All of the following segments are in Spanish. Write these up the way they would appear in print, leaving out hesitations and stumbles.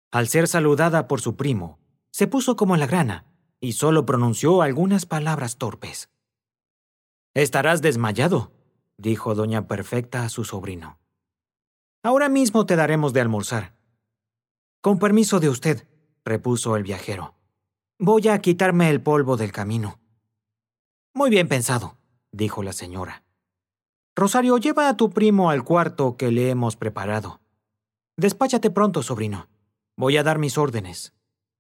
Al ser saludada por su primo, se puso como la grana y solo pronunció algunas palabras torpes. «Estarás desmayado», dijo doña Perfecta a su sobrino. «Ahora mismo te daremos de almorzar». «Con permiso de usted», repuso el viajero. «Voy a quitarme el polvo del camino». «Muy bien pensado», dijo la señora. «Rosario, lleva a tu primo al cuarto que le hemos preparado. Despáchate pronto, sobrino. Voy a dar mis órdenes».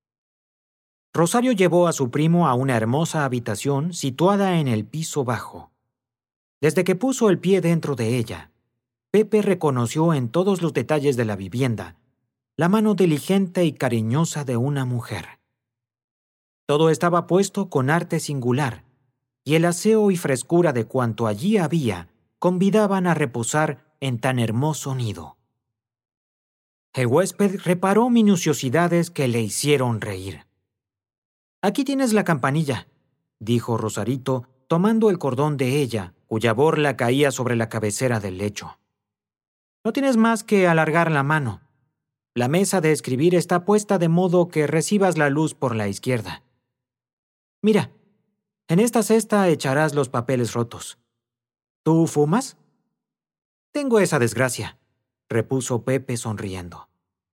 Rosario llevó a su primo a una hermosa habitación situada en el piso bajo. Desde que puso el pie dentro de ella, Pepe reconoció en todos los detalles de la vivienda la mano diligente y cariñosa de una mujer. Todo estaba puesto con arte singular, y el aseo y frescura de cuanto allí había convidaban a reposar en tan hermoso nido. El huésped reparó minuciosidades que le hicieron reír. «Aquí tienes la campanilla», dijo Rosarito, tomando el cordón de ella, cuya borla caía sobre la cabecera del lecho. «No tienes más que alargar la mano. La mesa de escribir está puesta de modo que recibas la luz por la izquierda. Mira, en esta cesta echarás los papeles rotos. ¿Tú fumas?» «Tengo esa desgracia», repuso Pepe sonriendo.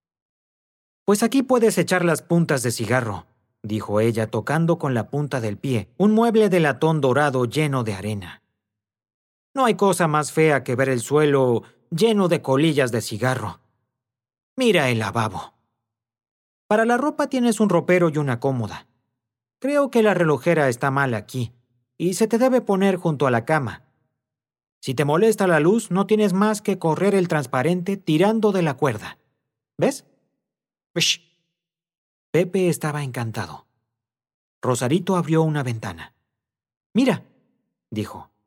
«Pues aquí puedes echar las puntas de cigarro», dijo ella tocando con la punta del pie un mueble de latón dorado lleno de arena. «No hay cosa más fea que ver el suelo lleno de colillas de cigarro. Mira el lavabo. Para la ropa tienes un ropero y una cómoda. Creo que la relojera está mal aquí, y se te debe poner junto a la cama. Si te molesta la luz, no tienes más que correr el transparente tirando de la cuerda. ¿Ves? ¡Ush! Pepe estaba encantado. Rosarito abrió una ventana. «Mira», dijo,